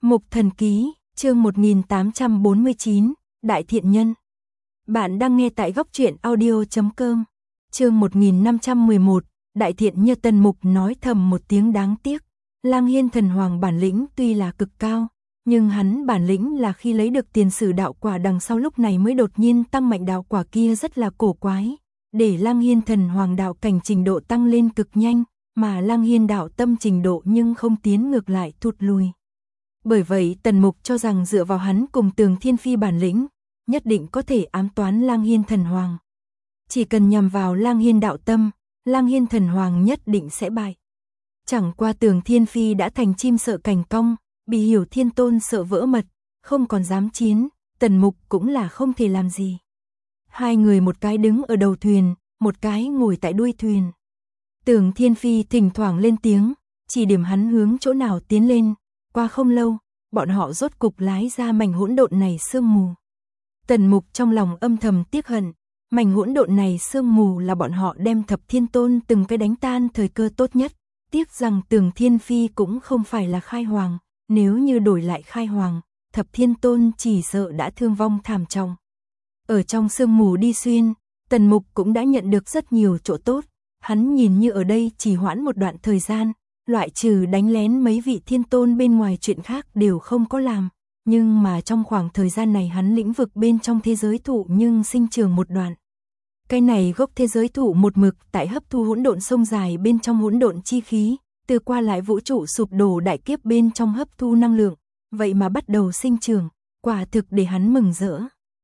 Mục Thần Ký, chương 1849, Đại Thiện Nhân. Bạn đang nghe tại góc truyện audio.com. Chương 1511, Đại Thiện Nhân. Tần Mục nói thầm một tiếng đáng tiếc. Lang Hiên Thần Hoàng bản lĩnh tuy là cực cao, nhưng hắn bản lĩnh là khi lấy được tiền sử đạo quả đằng sau lúc này mới đột nhiên tăng mạnh đạo quả kia rất là cổ quái. Để Lang Hiên Thần Hoàng đạo cảnh trình độ tăng lên cực nhanh, mà Lang Hiên đạo tâm trình độ nhưng không tiến ngược lại thụt lùi. Bởi vậy Tần Mục cho rằng dựa vào hắn cùng Tường Thiên Phi bản lĩnh, nhất định có thể ám toán Lang Hiên Thần Hoàng. Chỉ cần nhằm vào Lang Hiên đạo tâm, Lang Hiên Thần Hoàng nhất định sẽ bại. Chẳng qua Tường Thiên Phi đã thành chim sợ cành cong, bị Hiểu Thiên Tôn sợ vỡ mật, không còn dám chiến, Tần Mục cũng là không thể làm gì. Hai người một cái đứng ở đầu thuyền, một cái ngồi tại đuôi thuyền. Tường Thiên Phi thỉnh thoảng lên tiếng, chỉ điểm hắn hướng chỗ nào tiến lên. Qua không lâu, bọn họ rốt cục lái ra mảnh hỗn độn này sương mù. Tần Mục trong lòng âm thầm tiếc hận, mảnh hỗn độn này sương mù là bọn họ đem Thập Thiên Tôn từng cái đánh tan thời cơ tốt nhất. Tiếc rằng Tường Thiên Phi cũng không phải là khai hoàng, nếu như đổi lại khai hoàng, Thập Thiên Tôn chỉ sợ đã thương vong thảm trọng. Ở trong sương mù đi xuyên, Tần Mục cũng đã nhận được rất nhiều chỗ tốt, hắn nhìn như ở đây chỉ hoãn một đoạn thời gian. Loại trừ đánh lén mấy vị thiên tôn bên ngoài chuyện khác đều không có làm, nhưng mà trong khoảng thời gian này hắn lĩnh vực bên trong thế giới thụ nhưng sinh trưởng một đoạn. Cái này gốc thế giới thụ một mực tại hấp thu hỗn độn sông dài bên trong hỗn độn chi khí, từ qua lại vũ trụ sụp đổ đại kiếp bên trong hấp thu năng lượng, vậy mà bắt đầu sinh trưởng, quả thực để hắn mừng rỡ.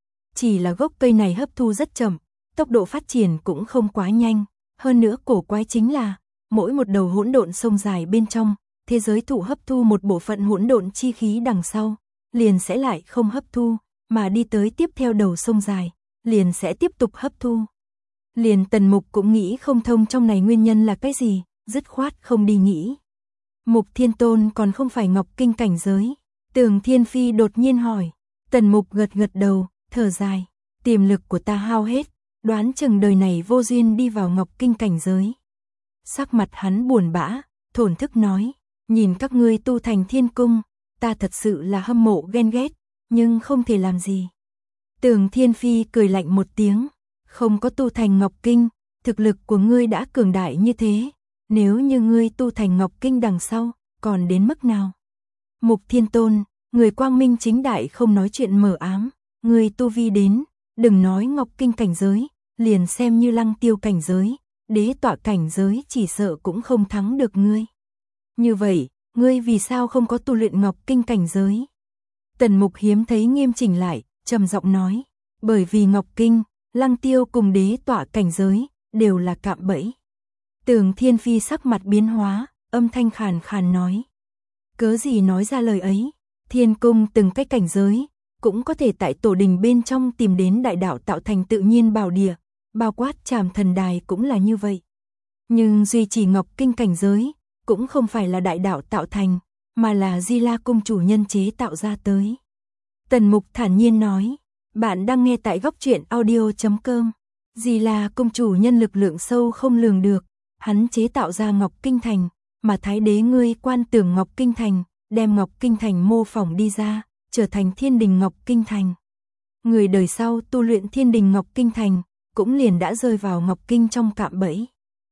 Chỉ là gốc cây này hấp thu rất chậm, tốc độ phát triển cũng không quá nhanh, hơn nữa cổ quái chính là mỗi một đầu hỗn độn sông dài bên trong, thế giới thụ hấp thu một bộ phận hỗn độn chi khí đằng sau, liền sẽ lại không hấp thu, mà đi tới tiếp theo đầu sông dài, liền sẽ tiếp tục hấp thu. Liền Tần Mục cũng nghĩ không thông trong này nguyên nhân là cái gì, dứt khoát không đi nghĩ. Mục Thiên Tôn còn không phải Ngọc Kinh cảnh giới? Tường Thiên Phi đột nhiên hỏi. Tần Mục gật gật đầu, thở dài, tiềm lực của ta hao hết, đoán chừng đời này vô duyên đi vào Ngọc Kinh cảnh giới. Sắc mặt hắn buồn bã, thổn thức nói, nhìn các ngươi tu thành thiên cung, ta thật sự là hâm mộ ghen ghét, nhưng không thể làm gì. Tường Thiên Phi cười lạnh một tiếng, không có tu thành Ngọc Kinh, thực lực của ngươi đã cường đại như thế, nếu như ngươi tu thành Ngọc Kinh đằng sau, còn đến mức nào? Mục Thiên Tôn, người quang minh chính đại không nói chuyện mờ ám, ngươi tu vi đến, đừng nói Ngọc Kinh cảnh giới, liền xem như Lăng Tiêu cảnh giới. Đế tọa cảnh giới chỉ sợ cũng không thắng được ngươi. Như vậy, ngươi vì sao không có tu luyện Ngọc Kinh cảnh giới? Tần Mục hiếm thấy nghiêm chỉnh lại, trầm giọng nói, bởi vì Ngọc Kinh, Lăng Tiêu cùng đế tọa cảnh giới, đều là cạm bẫy. Tường Thiên Phi sắc mặt biến hóa, âm thanh khàn khàn nói. Cớ gì nói ra lời ấy, thiên cung từng cái cảnh giới, cũng có thể tại tổ đình bên trong tìm đến đại đạo tạo thành tự nhiên bảo địa. Bao quát Trảm Thần Đài cũng là như vậy. Nhưng duy trì Ngọc Kinh cảnh giới, cũng không phải là đại đạo tạo thành, mà là Di La Cung chủ nhân chế tạo ra tới. Tần Mục thản nhiên nói, bạn đang nghe tại góc truyện audio.com. Di La Cung chủ nhân lực lượng sâu không lường được, hắn chế tạo ra Ngọc Kinh Thành, mà Thái Đế ngươi quan tưởng Ngọc Kinh Thành, đem Ngọc Kinh Thành mô phỏng đi ra, trở thành Thiên Đình Ngọc Kinh Thành. Người đời sau tu luyện Thiên Đình Ngọc Kinh Thành, cũng liền đã rơi vào Ngọc Kinh trong cạm bẫy.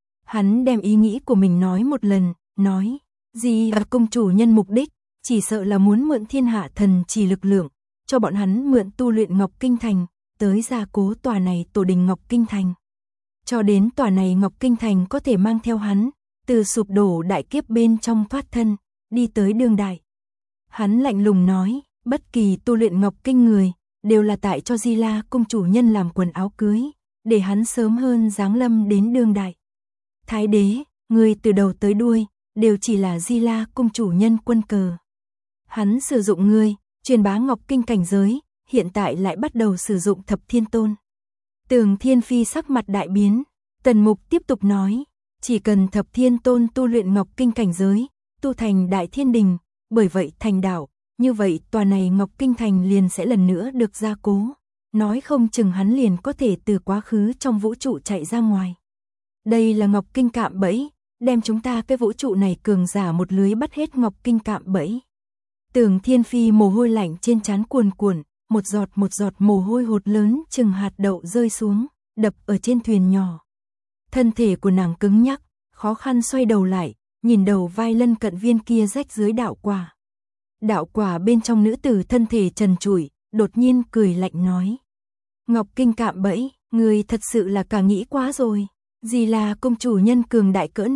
Hắn đem ý nghĩ của mình nói một lần, nói, Di La Cung chủ nhân mục đích, chỉ sợ là muốn mượn thiên hạ thần chỉ lực lượng, cho bọn hắn mượn tu luyện Ngọc Kinh Thành, tới gia cố tòa này tổ đình Ngọc Kinh Thành. Cho đến tòa này Ngọc Kinh Thành có thể mang theo hắn, từ sụp đổ đại kiếp bên trong thoát thân, đi tới đương đại. Hắn lạnh lùng nói, bất kỳ tu luyện Ngọc Kinh người, đều là tại cho Di La Cung chủ nhân làm quần áo cưới, để hắn sớm hơn giáng lâm đến đương đại. Thái Đế, người từ đầu tới đuôi, đều chỉ là Di La Cung chủ nhân quân cờ. Hắn sử dụng ngươi, truyền bá Ngọc Kinh cảnh giới, hiện tại lại bắt đầu sử dụng Thập Thiên Tôn. Tường Thiên Phi sắc mặt đại biến, Tần Mục tiếp tục nói, chỉ cần Thập Thiên Tôn tu luyện Ngọc Kinh cảnh giới, tu thành Đại Thiên Đình, bởi vậy thành đạo, như vậy tòa này Ngọc Kinh Thành liền sẽ lần nữa được gia cố. Nói không chừng hắn liền có thể từ quá khứ trong vũ trụ chạy ra ngoài. Đây là Ngọc Kinh cạm bẫy, đem chúng ta cái vũ trụ này cường giả một lưới bắt hết Ngọc Kinh cạm bẫy. Tưởng Thiên Phi mồ hôi lạnh trên trán cuồn cuộn, một giọt mồ hôi hột lớn chừng hạt đậu rơi xuống, đập ở trên thuyền nhỏ. Thân thể của nàng cứng nhắc, khó khăn xoay đầu lại, nhìn đầu vai lân cận viên kia rách dưới đạo quả. Đạo quả bên trong nữ tử thân thể trần trụi, đột nhiên cười lạnh nói. Ngọc Kinh cạm bẫy, người thật sự là cả nghĩ quá rồi. Gì là công chủ nhân cường đại cỡ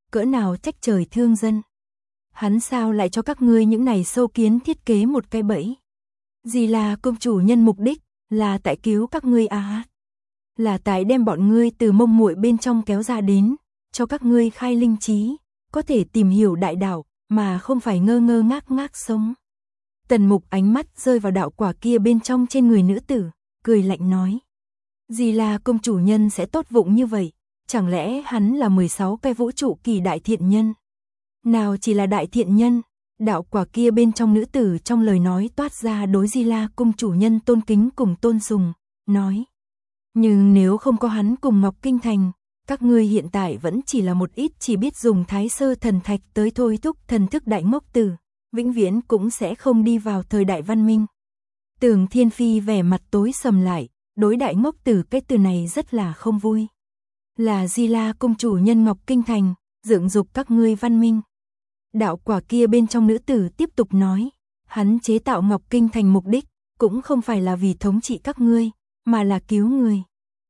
nào trách trời thương dân. Hắn sao lại cho các ngươi những này sâu kiến thiết kế một cái bẫy. Gì là công chủ nhân mục đích, là tại cứu các ngươi à. Là tại đem bọn ngươi từ mông muội bên trong kéo ra đến, cho các ngươi khai linh trí, có thể tìm hiểu đại đạo, mà không phải ngơ ngác sống. Tần Mục ánh mắt rơi vào đạo quả kia bên trong trên người nữ tử, cười lạnh nói. Gì là công chủ nhân sẽ tốt vụng như vậy, chẳng lẽ hắn là 16 cái vũ trụ kỳ đại thiện nhân? Nào chỉ là đại thiện nhân, đạo quả kia bên trong nữ tử trong lời nói toát ra đối Di La cung chủ nhân tôn kính cùng tôn sùng, nói. Nhưng nếu không có hắn cùng Ngọc Kinh Thành, các ngươi hiện tại vẫn chỉ là một ít chỉ biết dùng Thái Sơ thần thạch tới thôi thúc thần thức đại ngốc tử, vĩnh viễn cũng sẽ không đi vào thời đại văn minh. Tưởng Thiên Phi vẻ mặt tối sầm lại, đối đại ngốc tử cái từ này rất là không vui. Là Di La cung chủ nhân Ngọc Kinh Thành, dưỡng dục các ngươi văn minh. Đạo quả kia bên trong nữ tử tiếp tục nói, hắn chế tạo Ngọc Kinh Thành mục đích, cũng không phải là vì thống trị các ngươi, mà là cứu người.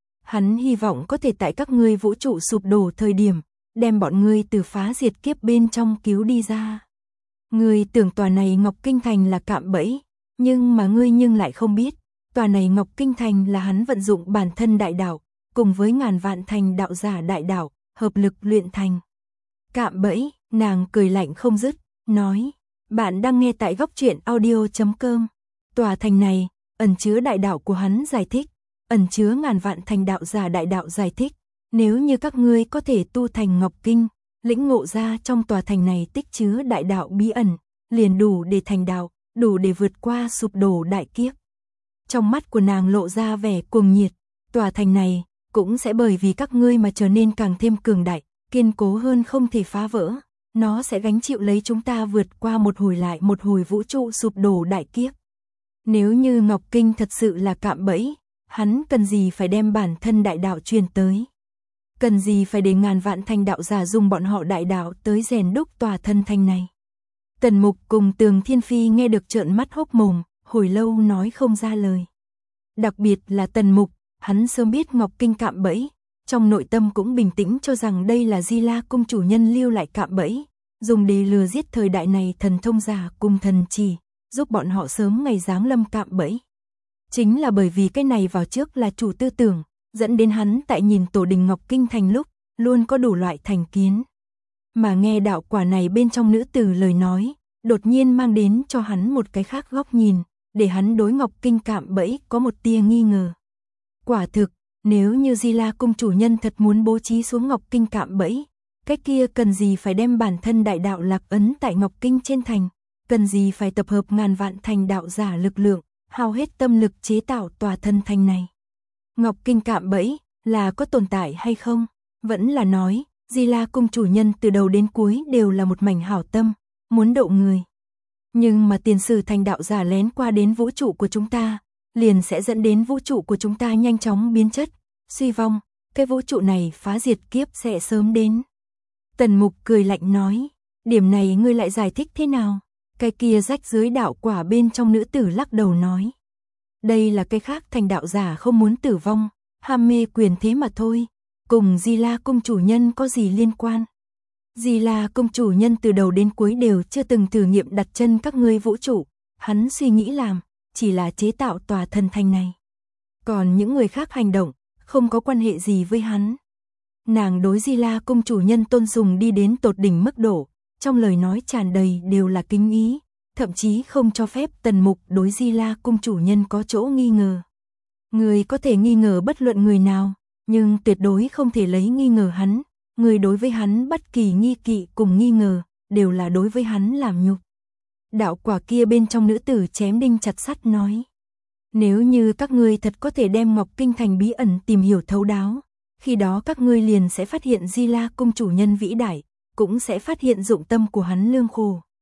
Hắn hy vọng có thể tại các ngươi vũ trụ sụp đổ thời điểm, đem bọn ngươi từ phá diệt kiếp bên trong cứu đi ra. Ngươi tưởng tòa này Ngọc Kinh Thành là cạm bẫy, nhưng mà ngươi lại không biết, tòa này Ngọc Kinh Thành là hắn vận dụng bản thân đại đạo, cùng với ngàn vạn thành đạo giả đại đạo, hợp lực luyện thành. Cạm bẫy, nàng cười lạnh không dứt, nói, bạn đang nghe tại Góc.truyện audio.com. Tòa thành này, ẩn chứa đại đạo của hắn giải thích, ẩn chứa ngàn vạn thành đạo giả đại đạo giải thích, nếu như các ngươi có thể tu thành Ngọc Kinh, lĩnh ngộ ra trong tòa thành này tích chứa đại đạo bí ẩn, liền đủ để thành đạo, đủ để vượt qua sụp đổ đại kiếp. Trong mắt của nàng lộ ra vẻ cuồng nhiệt, tòa thành này cũng sẽ bởi vì các ngươi mà trở nên càng thêm cường đại, kiên cố hơn không thể phá vỡ, nó sẽ gánh chịu lấy chúng ta vượt qua một hồi lại một hồi vũ trụ sụp đổ đại kiếp. Nếu như Ngọc Kinh thật sự là cạm bẫy, hắn cần gì phải đem bản thân đại đạo truyền tới? Cần gì phải để ngàn vạn thành đạo giả dùng bọn họ đại đạo tới rèn đúc tòa thân thành này? Tần Mục cùng Tường Thiên Phi nghe được trợn mắt hốc mồm, hồi lâu nói không ra lời. Đặc biệt là Tần Mục, hắn sớm biết Ngọc Kinh cạm bẫy, trong nội tâm cũng bình tĩnh cho rằng đây là Di La cung chủ nhân lưu lại cạm bẫy, dùng để lừa giết thời đại này thần thông giả cùng thần chỉ, giúp bọn họ sớm ngày giáng lâm cạm bẫy. Chính là bởi vì cái này vào trước là chủ tư tưởng, dẫn đến hắn tại nhìn tổ đình Ngọc Kinh Thành lúc, luôn có đủ loại thành kiến. Mà nghe đạo quả này bên trong nữ tử lời nói, đột nhiên mang đến cho hắn một cái khác góc nhìn, để hắn đối Ngọc Kinh cạm bẫy có một tia nghi ngờ. Quả thực, nếu như Di La cung chủ nhân thật muốn bố trí xuống Ngọc Kinh cạm bẫy, cái kia cần gì phải đem bản thân đại đạo lạc ấn tại Ngọc Kinh trên thành, cần gì phải tập hợp ngàn vạn thành đạo giả lực lượng, hao hết tâm lực chế tạo tòa thân thành này. Ngọc Kinh cạm bẫy là có tồn tại hay không? Vẫn là nói, Di La cung chủ nhân từ đầu đến cuối đều là một mảnh hảo tâm, muốn độ người. Nhưng mà tiền sử thành đạo giả lén qua đến vũ trụ của chúng ta, liền sẽ dẫn đến vũ trụ của chúng ta nhanh chóng biến chất, suy vong, cái vũ trụ này phá diệt kiếp sẽ sớm đến. Tần Mục cười lạnh nói, điểm này ngươi lại giải thích thế nào? Cái kia rách dưới đạo quả bên trong nữ tử lắc đầu nói. Đây là cái khác thành đạo giả không muốn tử vong, ham mê quyền thế mà thôi, cùng Di La cung chủ nhân có gì liên quan? Di La cung chủ nhân từ đầu đến cuối đều chưa từng thử nghiệm đặt chân các ngươi vũ trụ, hắn suy nghĩ làm, chỉ là chế tạo tòa thân thành này. Còn những người khác hành động, không có quan hệ gì với hắn. Nàng đối Di La cung chủ nhân tôn sùng đi đến tột đỉnh mức độ, trong lời nói tràn đầy đều là kính ý, thậm chí không cho phép Tần Mục đối Di La cung chủ nhân có chỗ nghi ngờ. Người có thể nghi ngờ bất luận người nào, nhưng tuyệt đối không thể lấy nghi ngờ hắn, người đối với hắn bất kỳ nghi kỵ cùng nghi ngờ, đều là đối với hắn làm nhục. Đạo quả kia bên trong nữ tử chém đinh chặt sắt nói. Nếu như các ngươi thật có thể đem Ngọc Kinh Thành bí ẩn tìm hiểu thấu đáo, khi đó các ngươi liền sẽ phát hiện Di La cung chủ nhân vĩ đại, cũng sẽ phát hiện dụng tâm của hắn lương khổ.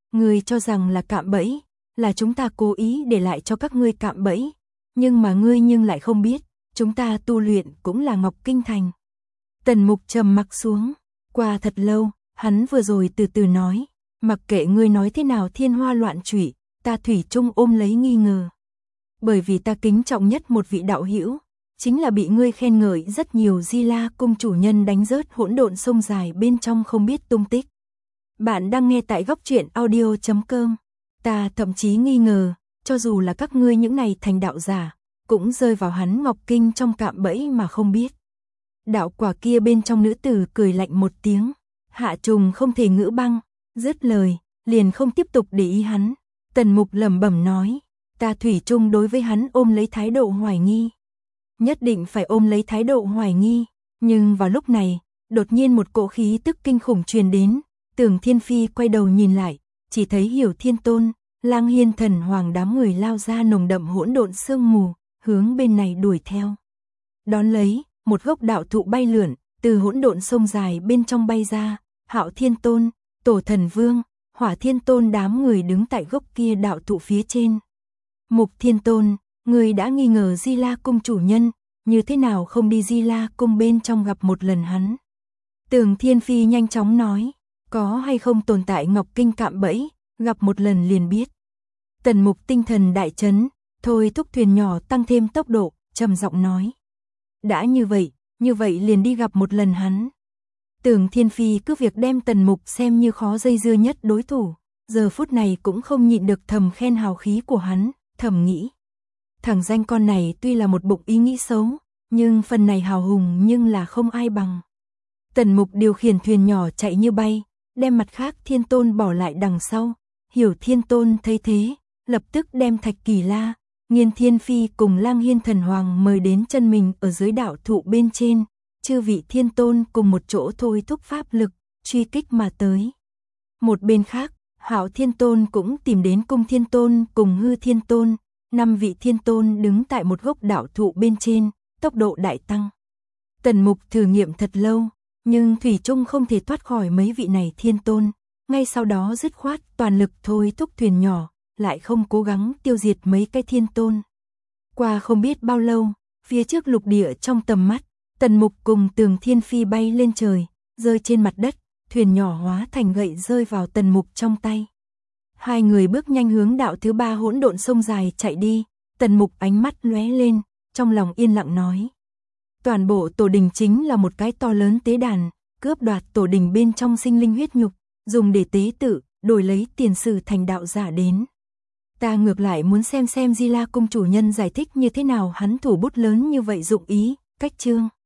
Ngươi cho rằng là cạm bẫy, là chúng ta cố ý để lại cho các ngươi cạm bẫy, nhưng mà ngươi lại không biết, chúng ta tu luyện cũng là Ngọc Kinh Thành. Tần Mục trầm mặc xuống, qua thật lâu, hắn vừa rồi từ từ nói, mặc kệ ngươi nói thế nào thiên hoa loạn trụy, ta thủy chung ôm lấy nghi ngờ. Bởi vì ta kính trọng nhất một vị đạo hữu, chính là bị ngươi khen ngợi rất nhiều Di La cung chủ nhân đánh rớt hỗn độn sông dài bên trong không biết tung tích. Bạn đang nghe tại góc truyện audio.com. Ta thậm chí nghi ngờ, cho dù là các ngươi những này thành đạo giả, cũng rơi vào hắn Ngọc Kinh trong cạm bẫy mà không biết. Đạo quả kia bên trong nữ tử cười lạnh một tiếng, Hạ Trùng không thể ngữ băng, dứt lời, liền không tiếp tục để ý hắn. Tần Mục lẩm bẩm nói, ta thủy chung đối với hắn ôm lấy thái độ hoài nghi. Nhất định phải ôm lấy thái độ hoài nghi, nhưng vào lúc này, đột nhiên một cỗ khí tức kinh khủng truyền đến, Tưởng Thiên Phi quay đầu nhìn lại, chỉ thấy Hiểu Thiên Tôn, Lang Hiên Thần Hoàng đám người lao ra nồng đậm hỗn độn sương mù, hướng bên này đuổi theo. Đón lấy, một gốc đạo thụ bay lượn, từ hỗn độn sông dài bên trong bay ra, Hạo Thiên Tôn, Tổ Thần Vương, Hỏa Thiên Tôn đám người đứng tại gốc kia đạo thụ phía trên. Mục Thiên Tôn, người đã nghi ngờ Di La cung chủ nhân, như thế nào không đi Di La cung bên trong gặp một lần hắn? Tưởng Thiên Phi nhanh chóng nói, có hay không tồn tại Ngọc Kinh cạm bẫy, gặp một lần liền biết. Tần Mục tinh thần đại chấn, thôi thúc thuyền nhỏ tăng thêm tốc độ, trầm giọng nói. Đã như vậy liền đi gặp một lần hắn. Tưởng Thiên Phi cứ việc đem Tần Mục xem như khó dây dưa nhất đối thủ, giờ phút này cũng không nhịn được thầm khen hào khí của hắn, thầm nghĩ. Thằng danh con này tuy là một bụng ý nghĩ xấu, nhưng phần này hào hùng nhưng là không ai bằng. Tần Mục điều khiển thuyền nhỏ chạy như bay, đem mặt khác Thiên Tôn bỏ lại đằng sau. Hiểu Thiên Tôn thấy thế, lập tức đem Thạch Kỳ La, Nghiên Thiên Phi cùng Lang Hiên Thần Hoàng mời đến chân mình ở dưới đạo thụ bên trên, chư vị Thiên Tôn cùng một chỗ thôi thúc pháp lực, truy kích mà tới. Một bên khác, Hạo Thiên Tôn cũng tìm đến Cung Thiên Tôn cùng Hư Thiên Tôn, 5 vị Thiên Tôn đứng tại một gốc đạo thụ bên trên, tốc độ đại tăng. Tần Mục thử nghiệm thật lâu, nhưng thủy chung không thể thoát khỏi mấy vị này Thiên Tôn, ngay sau đó dứt khoát toàn lực thôi thúc thuyền nhỏ, lại không cố gắng tiêu diệt mấy cái Thiên Tôn. Qua không biết bao lâu, phía trước lục địa trong tầm mắt, Tần Mục cùng Tưởng Thiên Phi bay lên trời, rơi trên mặt đất, thuyền nhỏ hóa thành gậy rơi vào Tần Mục trong tay. Hai người bước nhanh hướng đạo thứ 3 hỗn độn sông dài chạy đi, Tần Mục ánh mắt lóe lên, trong lòng yên lặng nói. Toàn bộ tổ đình chính là một cái to lớn tế đàn, cướp đoạt tổ đình bên trong sinh linh huyết nhục, dùng để tế tự, đổi lấy tiền sử thành đạo giả đến. Ta ngược lại muốn xem Di La cung chủ nhân giải thích như thế nào hắn thủ bút lớn như vậy dụng ý, cách chương.